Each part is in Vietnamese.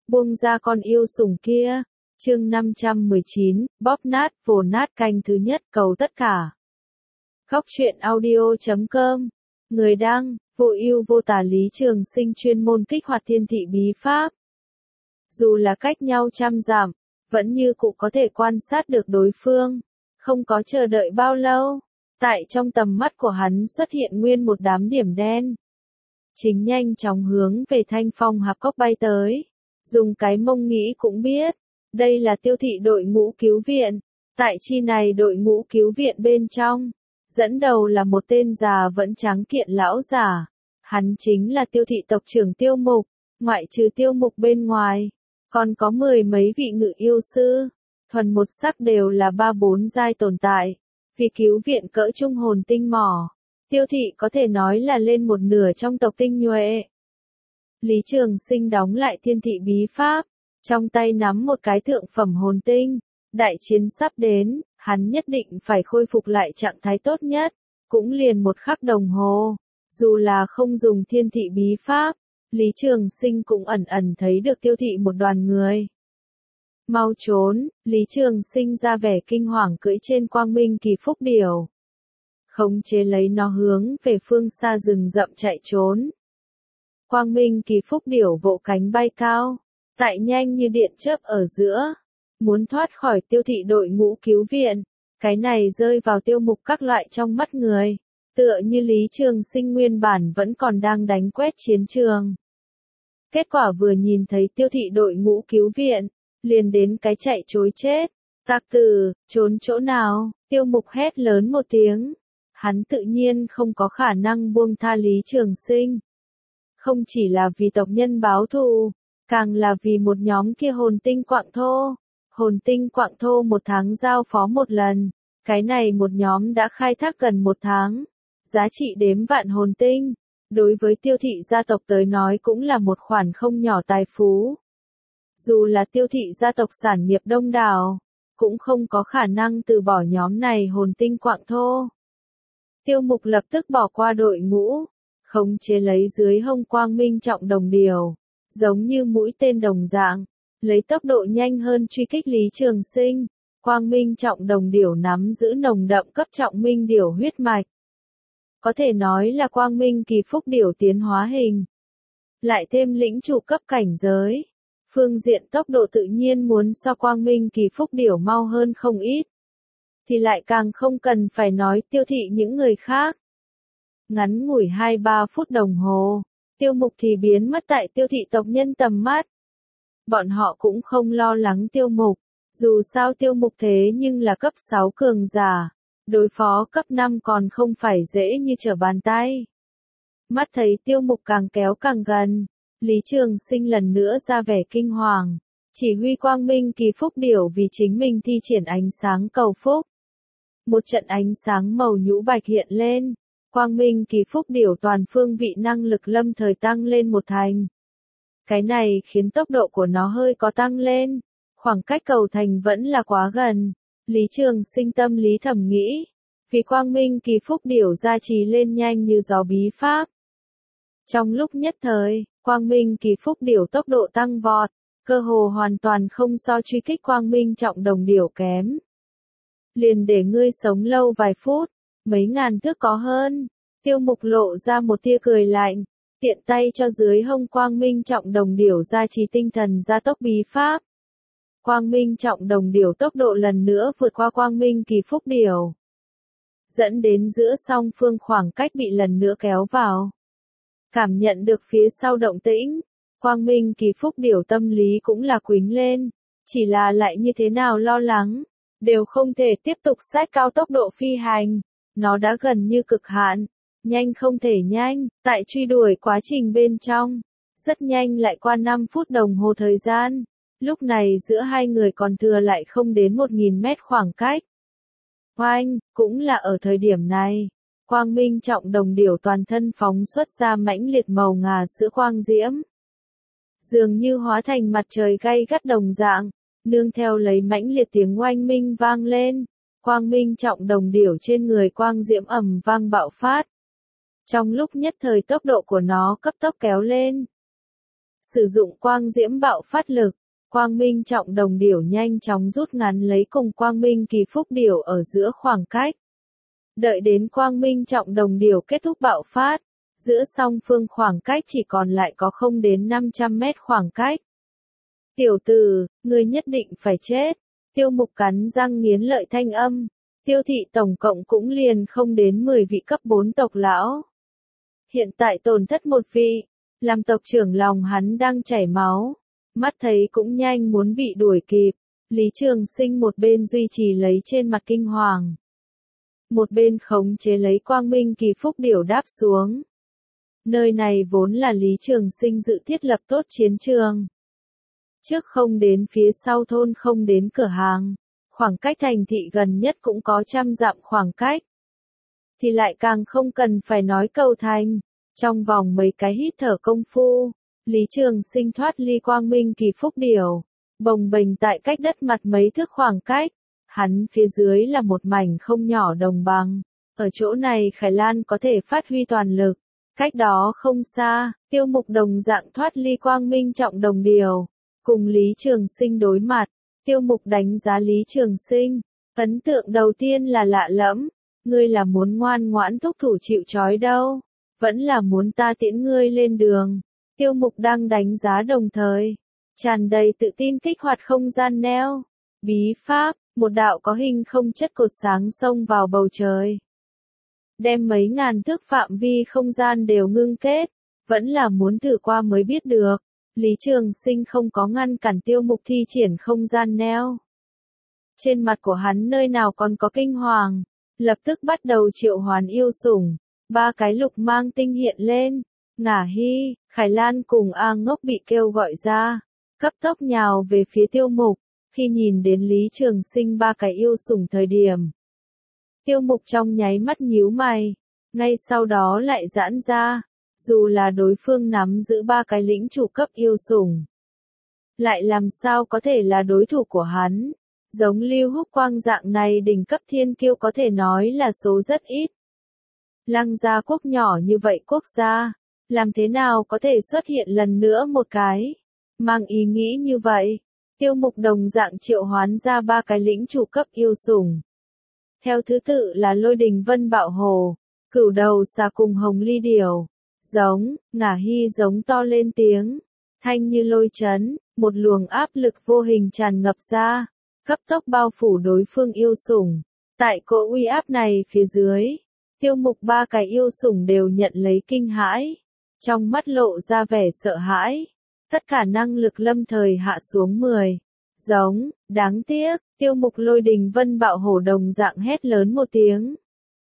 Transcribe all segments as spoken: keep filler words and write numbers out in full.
buông ra con yêu sủng kia. Chương năm trăm mười chín, bóp nát, vồ nát canh thứ nhất, cầu tất cả. Góc truyện audio chấm com. Người đăng, vô ưu vô tà Lý Trường Sinh chuyên môn kích hoạt thiên thị bí pháp. Dù là cách nhau trăm dặm, vẫn như cụ có thể quan sát được đối phương. Không có chờ đợi bao lâu, tại trong tầm mắt của hắn xuất hiện nguyên một đám điểm đen. Chính nhanh chóng hướng về Thanh Phong Hạp Cốc bay tới. Dùng cái mông nghĩ cũng biết, đây là tiêu thị đội ngũ cứu viện. Tại chi này đội ngũ cứu viện bên trong, dẫn đầu là một tên già vẫn tráng kiện lão giả. Hắn chính là tiêu thị tộc trưởng Tiêu Mục, ngoại trừ Tiêu Mục bên ngoài, còn có mười mấy vị ngự yêu sư, thuần một sắc đều là ba bốn giai tồn tại. Vì cứu viện cỡ trung hồn tinh mỏ, tiêu thị có thể nói là lên một nửa trong tộc tinh nhuệ. Lý Trường Sinh đóng lại thiên thị bí pháp, trong tay nắm một cái thượng phẩm hồn tinh. Đại chiến sắp đến, hắn nhất định phải khôi phục lại trạng thái tốt nhất, cũng liền một khắc đồng hồ. Dù là không dùng thiên thị bí pháp, Lý Trường Sinh cũng ẩn ẩn thấy được tiêu thị một đoàn người. Mau trốn, Lý Trường Sinh ra vẻ kinh hoàng cưỡi trên Quang Minh Kỳ Phúc Điểu. Khống chế lấy nó hướng về phương xa rừng rậm chạy trốn. Quang Minh Kỳ Phúc Điểu vỗ cánh bay cao, tại nhanh như điện chớp ở giữa, muốn thoát khỏi tiêu thị đội ngũ cứu viện. Cái này rơi vào Tiêu Mục các loại trong mắt người, tựa như Lý Trường Sinh nguyên bản vẫn còn đang đánh quét chiến trường. Kết quả vừa nhìn thấy tiêu thị đội ngũ cứu viện, liền đến cái chạy trối chết. Tặc tử, trốn chỗ nào? Tiêu Mục hét lớn một tiếng. Hắn tự nhiên không có khả năng buông tha Lý Trường Sinh. Không chỉ là vì tộc nhân báo thù, càng là vì một nhóm kia hồn tinh quạng thô. Hồn tinh quạng thô một tháng giao phó một lần, cái này một nhóm đã khai thác gần một tháng. Giá trị đếm vạn hồn tinh, đối với tiêu thị gia tộc tới nói cũng là một khoản không nhỏ tài phú. Dù là tiêu thị gia tộc sản nghiệp đông đảo, cũng không có khả năng từ bỏ nhóm này hồn tinh quạng thô. Tiêu Mục lập tức bỏ qua đội ngũ, khống chế lấy dưới hông Quang Minh trọng đồng điều, giống như mũi tên đồng dạng, lấy tốc độ nhanh hơn truy kích Lý Trường Sinh. Quang Minh trọng đồng điểu nắm giữ nồng đậm cấp trọng minh điểu huyết mạch. Có thể nói là Quang Minh Kỳ Phúc Điểu tiến hóa hình. Lại thêm lĩnh chủ cấp cảnh giới. Phương diện tốc độ tự nhiên muốn so Quang Minh Kỳ Phúc Điểu mau hơn không ít. Thì lại càng không cần phải nói tiêu thị những người khác. Ngắn ngủi hai ba phút đồng hồ, Tiêu Mục thì biến mất tại tiêu thị tộc nhân tầm mắt. Bọn họ cũng không lo lắng Tiêu Mục, dù sao Tiêu Mục thế nhưng là cấp sáu cường giả, đối phó cấp năm còn không phải dễ như trở bàn tay. Mắt thấy Tiêu Mục càng kéo càng gần, Lý Trường Sinh lần nữa ra vẻ kinh hoàng, chỉ huy Quang Minh Kỳ Phúc Điểu vì chính mình thi triển ánh sáng cầu phúc. Một trận ánh sáng màu nhũ bạch hiện lên, Quang Minh Kỳ Phúc Điểu toàn phương vị năng lực lâm thời tăng lên một thành. Cái này khiến tốc độ của nó hơi có tăng lên, khoảng cách cầu thành vẫn là quá gần. Lý Trường Sinh tâm lý thầm nghĩ, vì Quang Minh Kỳ Phúc Điểu gia trì lên nhanh như gió bí pháp. Trong lúc nhất thời, Quang Minh Kỳ Phúc Điểu tốc độ tăng vọt, cơ hồ hoàn toàn không so truy kích Quang Minh trọng đồng điểu kém. Liền để ngươi sống lâu vài phút, mấy ngàn thước có hơn. Tiêu Mục lộ ra một tia cười lạnh, tiện tay cho dưới hông Quang Minh trọng đồng điểu gia trì tinh thần gia tốc bí pháp. Quang Minh trọng đồng điểu tốc độ lần nữa vượt qua Quang Minh Kỳ Phúc Điểu, dẫn đến giữa song phương khoảng cách bị lần nữa kéo vào. Cảm nhận được phía sau động tĩnh, Quang Minh Kỳ Phúc Điểu tâm lý cũng là quính lên, chỉ là lại như thế nào lo lắng, đều không thể tiếp tục sát cao tốc độ phi hành, nó đã gần như cực hạn, nhanh không thể nhanh. Tại truy đuổi quá trình bên trong, rất nhanh lại qua năm phút đồng hồ thời gian, lúc này giữa hai người còn thừa lại không đến một nghìn mét khoảng cách. Oanh, cũng là ở thời điểm này, Quang Minh trọng đồng điểu toàn thân phóng xuất ra mãnh liệt màu ngà sữa quang diễm. Dường như hóa thành mặt trời gay gắt đồng dạng, nương theo lấy mãnh liệt tiếng oanh minh vang lên, Quang Minh trọng đồng điểu trên người quang diễm ầm vang bạo phát. Trong lúc nhất thời tốc độ của nó cấp tốc kéo lên. Sử dụng quang diễm bạo phát lực, quang minh trọng đồng điểu nhanh chóng rút ngắn lấy cùng quang minh kỳ phúc điểu ở giữa khoảng cách. Đợi đến quang minh trọng đồng điểu kết thúc bạo phát, giữa song phương khoảng cách chỉ còn lại có không đến năm trăm mét khoảng cách. Tiểu tử, ngươi nhất định phải chết. Tiêu Mục cắn răng nghiến lợi thanh âm. Tiêu thị tổng cộng cũng liền không đến mười vị cấp bốn tộc lão. Hiện tại tổn thất một vị, làm tộc trưởng lòng hắn đang chảy máu. Mắt thấy cũng nhanh muốn bị đuổi kịp. Lý Trường Sinh một bên duy trì lấy trên mặt kinh hoàng. Một bên khống chế lấy quang minh kỳ phúc điểu đáp xuống. Nơi này vốn là Lý Trường Sinh dự thiết lập tốt chiến trường. Trước không đến phía sau thôn không đến cửa hàng, khoảng cách thành thị gần nhất cũng có trăm dặm khoảng cách. Thì lại càng không cần phải nói cầu thành, trong vòng mấy cái hít thở công phu, Lý Trường Sinh thoát ly quang minh kỳ phúc điểu, bồng bềnh tại cách đất mặt mấy thước khoảng cách, hắn phía dưới là một mảnh không nhỏ đồng bằng, ở chỗ này Khải Lan có thể phát huy toàn lực. Cách đó không xa, Tiêu Mục đồng dạng thoát ly quang minh trọng đồng điểu, cùng Lý Trường Sinh đối mặt. Tiêu Mục đánh giá Lý Trường Sinh, ấn tượng đầu tiên là lạ lẫm, ngươi là muốn ngoan ngoãn thúc thủ chịu trói đâu, vẫn là muốn ta tiễn ngươi lên đường. Tiêu Mục đang đánh giá đồng thời, tràn đầy tự tin kích hoạt không gian neo, bí pháp, một đạo có hình không chất cột sáng xông vào bầu trời. Đem mấy ngàn thước phạm vi không gian đều ngưng kết, vẫn là muốn thử qua mới biết được. Lý Trường Sinh không có ngăn cản Tiêu Mục thi triển không gian neo. Trên mặt của hắn nơi nào còn có kinh hoàng, lập tức bắt đầu triệu hoán yêu sủng, ba cái lục mang tinh hiện lên, Ngả Hy, Khải Lan cùng A Ngốc bị kêu gọi ra, cấp tốc nhào về phía Tiêu Mục, khi nhìn đến Lý Trường Sinh ba cái yêu sủng thời điểm. Tiêu Mục trong nháy mắt nhíu mày, ngay sau đó lại giãn ra, dù là đối phương nắm giữ ba cái lĩnh chủ cấp yêu sủng. Lại làm sao có thể là đối thủ của hắn, giống Lưu Húc Quang dạng này đỉnh cấp thiên kiêu có thể nói là số rất ít. Lăng gia quốc nhỏ như vậy quốc gia, làm thế nào có thể xuất hiện lần nữa một cái, mang ý nghĩ như vậy, Tiêu Mục đồng dạng triệu hoán ra ba cái lĩnh chủ cấp yêu sủng. Theo thứ tự là Lôi Đình Vân Bạo Hồ, Cửu Đầu Xà cùng Hồng Ly Điểu. Giống, Ngả Hy giống to lên tiếng, thanh như lôi chấn, một luồng áp lực vô hình tràn ngập ra, cấp tốc bao phủ đối phương yêu sủng. Tại cỗ uy áp này phía dưới, Tiêu Mục ba cái yêu sủng đều nhận lấy kinh hãi, trong mắt lộ ra vẻ sợ hãi, tất cả năng lực lâm thời hạ xuống mười. Giống, đáng tiếc, Tiêu Mục Lôi Đình Vân Bạo Hổ đồng dạng hét lớn một tiếng.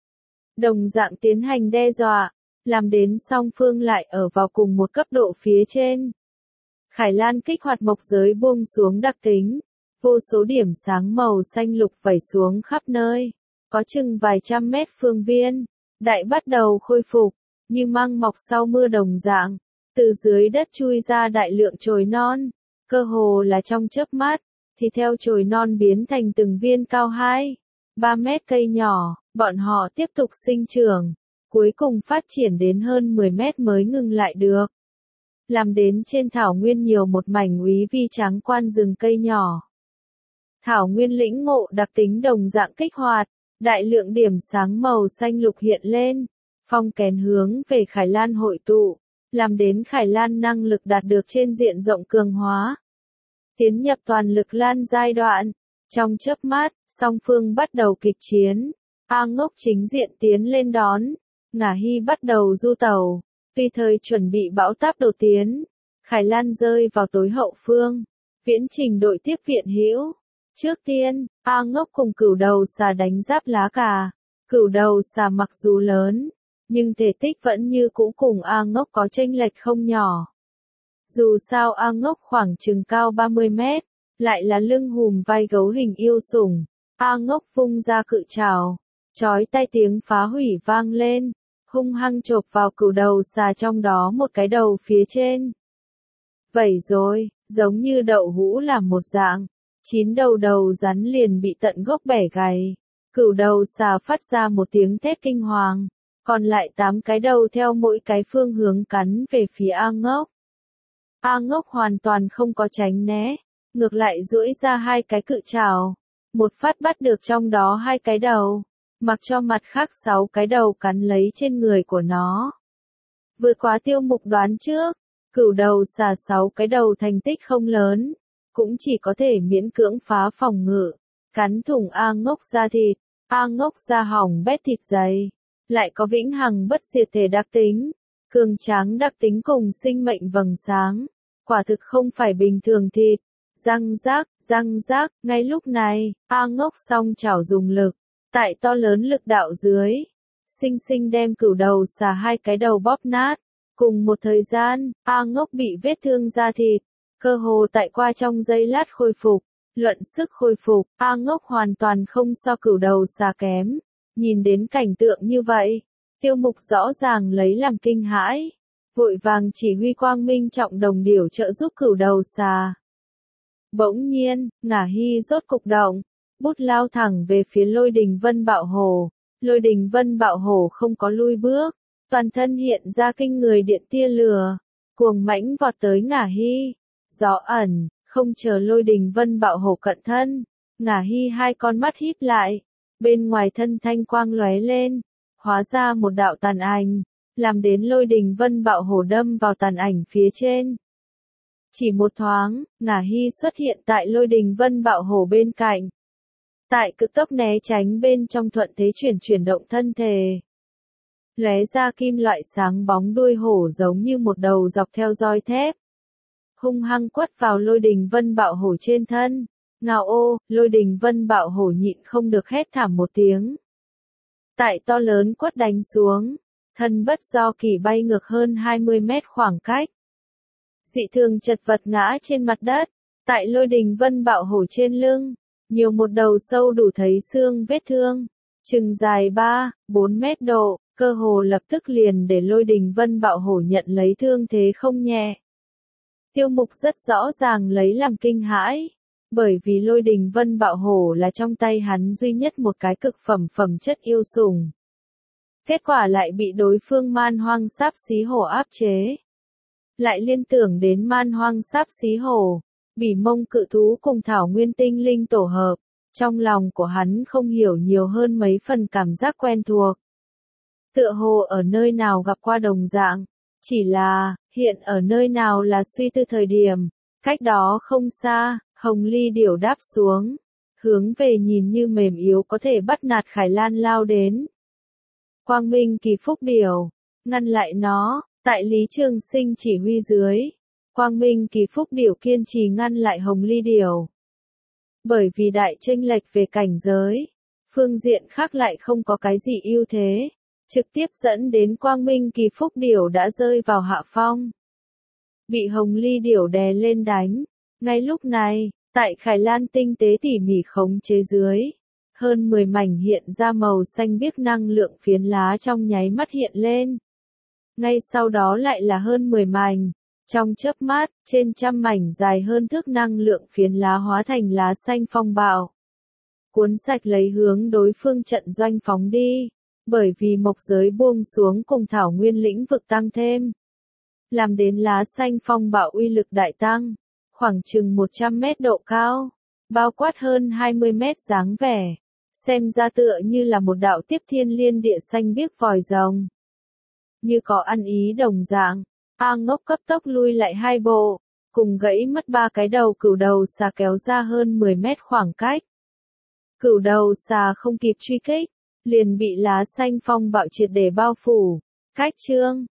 Đồng dạng tiến hành đe dọa, làm đến song phương lại ở vào cùng một cấp độ phía trên. Khải Lan kích hoạt mộc giới buông xuống đặc tính, vô số điểm sáng màu xanh lục vẩy xuống khắp nơi, có chừng vài trăm mét phương viên, đại bắt đầu khôi phục, như măng mọc sau mưa đồng dạng, từ dưới đất chui ra đại lượng chồi non, cơ hồ là trong chớp mắt, thì theo chồi non biến thành từng viên cao hai, ba mét cây nhỏ, bọn họ tiếp tục sinh trưởng. Cuối cùng phát triển đến hơn mười mét mới ngừng lại được. Làm đến trên thảo nguyên nhiều một mảnh úy vi trắng quan rừng cây nhỏ. Thảo nguyên lĩnh ngộ đặc tính đồng dạng kích hoạt, đại lượng điểm sáng màu xanh lục hiện lên, phong kén hướng về Khải Lan hội tụ, làm đến Khải Lan năng lực đạt được trên diện rộng cường hóa. Tiến nhập toàn lực lan giai đoạn, trong chớp mắt, song phương bắt đầu kịch chiến, A Ngốc chính diện tiến lên đón. Ngả Hy bắt đầu du tàu, tùy thời chuẩn bị bão táp đột tiến. Khải Lan rơi vào tối hậu phương, viễn trình đội tiếp viện hữu. Trước tiên, A Ngốc cùng Cửu Đầu Xà đánh giáp lá cà. Cửu Đầu Xà mặc dù lớn, nhưng thể tích vẫn như cũ cùng A Ngốc có chênh lệch không nhỏ. Dù sao A Ngốc khoảng chừng cao ba mươi mét, lại là lưng hùm vai gấu hình yêu sủng. A Ngốc vung ra cự trảo, chói tai tiếng phá hủy vang lên, hung hăng chộp vào Cửu Đầu Xà trong đó một cái đầu phía trên. Vậy rồi, giống như đậu hũ làm một dạng, chín đầu đầu rắn liền bị tận gốc bẻ gãy. Cửu Đầu Xà phát ra một tiếng thét kinh hoàng, còn lại tám cái đầu theo mỗi cái phương hướng cắn về phía A Ngốc. A Ngốc hoàn toàn không có tránh né, ngược lại duỗi ra hai cái cự trảo, một phát bắt được trong đó hai cái đầu, mặc cho mặt khác sáu cái đầu cắn lấy trên người của nó. Vượt quá Tiêu Mục đoán trước, cửu đầu xà sáu cái đầu thành tích không lớn, cũng chỉ có thể miễn cưỡng phá phòng ngự, cắn thủng A Ngốc da thịt. A Ngốc da hỏng bét thịt dày, lại có vĩnh hằng bất diệt thể đặc tính, cường tráng đặc tính cùng sinh mệnh vầng sáng, quả thực không phải bình thường thịt. Răng rác, răng rác, ngay lúc này, A Ngốc song chảo dùng lực, tại to lớn lực đạo dưới, sinh sinh đem cửu đầu xà hai cái đầu bóp nát. Cùng một thời gian, A Ngốc bị vết thương da thịt, cơ hồ tại qua trong giây lát khôi phục. Luận sức khôi phục, A Ngốc hoàn toàn không so cửu đầu xà kém. Nhìn đến cảnh tượng như vậy, Tiêu Mục rõ ràng lấy làm kinh hãi, vội vàng chỉ huy Quang Minh trọng đồng điểu trợ giúp cửu đầu xà. Bỗng nhiên, Ngả Hy rốt cục động, bút lao thẳng về phía Lôi Đình Vân Bạo Hổ. Lôi Đình Vân Bạo Hổ không có lui bước, toàn thân hiện ra kinh người điện tia lửa, cuồng mãnh vọt tới Ngả Hy. Gió ẩn, không chờ Lôi Đình Vân Bạo Hổ cận thân, Ngả Hy hai con mắt híp lại, bên ngoài thân thanh quang lóe lên, hóa ra một đạo tàn ảnh, làm đến Lôi Đình Vân Bạo Hổ đâm vào tàn ảnh phía trên. Chỉ một thoáng, Ngả Hy xuất hiện tại Lôi Đình Vân Bạo Hổ bên cạnh. Tại cực tốc né tránh bên trong thuận thế chuyển chuyển động thân thể. Lóe ra kim loại sáng bóng đuôi hổ giống như một đầu dọc theo roi thép. Hung hăng quất vào Lôi Đình Vân Bạo Hổ trên thân. Ngao ô, Lôi Đình Vân Bạo Hổ nhịn không được hét thảm một tiếng. Tại to lớn quất đánh xuống, thân bất do kỳ bay ngược hơn hai mươi mét khoảng cách. Dị thường chật vật ngã trên mặt đất, tại Lôi Đình Vân Bạo Hổ trên lưng, nhiều một đầu sâu đủ thấy xương vết thương, chừng dài ba, bốn mét độ, cơ hồ lập tức liền để Lôi Đình Vân Bạo Hổ nhận lấy thương thế không nhẹ. Tiêu Mục rất rõ ràng lấy làm kinh hãi, bởi vì Lôi Đình Vân Bạo Hổ là trong tay hắn duy nhất một cái cực phẩm phẩm chất yêu sủng. Kết quả lại bị đối phương Man Hoang Sáp Xí Hổ áp chế. Lại liên tưởng đến Man Hoang Sáp Xí Hổ, Bỉ Mông cự thú cùng Thảo Nguyên tinh linh tổ hợp, trong lòng của hắn không hiểu nhiều hơn mấy phần cảm giác quen thuộc. Tựa hồ ở nơi nào gặp qua đồng dạng, chỉ là, hiện ở nơi nào là suy tư thời điểm, cách đó không xa, Hồng Ly điểu đáp xuống, hướng về nhìn như mềm yếu có thể bắt nạt Khải Lan lao đến. Quang Minh Kỳ Phúc điểu, ngăn lại nó, tại Lý Trường Sinh chỉ huy dưới. Quang Minh Kỳ Phúc điểu kiên trì ngăn lại Hồng Ly điểu. Bởi vì đại chênh lệch về cảnh giới, phương diện khác lại không có cái gì ưu thế, trực tiếp dẫn đến Quang Minh Kỳ Phúc điểu đã rơi vào hạ phong. Bị Hồng Ly điểu đè lên đánh. Ngay lúc này, tại Khải Lan tinh tế tỉ mỉ khống chế dưới, hơn mười mảnh hiện ra màu xanh biếc năng lượng phiến lá trong nháy mắt hiện lên. Ngay sau đó lại là hơn mười mảnh. Trong chớp mắt, trên trăm mảnh dài hơn thước năng lượng phiến lá hóa thành lá xanh phong bạo. Cuốn sạch lấy hướng đối phương trận doanh phóng đi, bởi vì mộc giới buông xuống cùng thảo nguyên lĩnh vực tăng thêm. Làm đến lá xanh phong bạo uy lực đại tăng, khoảng chừng một trăm mét độ cao, bao quát hơn hai mươi mét dáng vẻ, xem ra tựa như là một đạo tiếp thiên liên địa xanh biếc vòi rồng. Như có ăn ý đồng dạng. A Ngốc cấp tốc lui lại hai bộ, cùng gãy mất ba cái đầu cửu đầu xà kéo ra hơn mười mét khoảng cách. Cửu đầu xà không kịp truy kích, liền bị lá xanh phong bạo triệt để bao phủ. Cách chương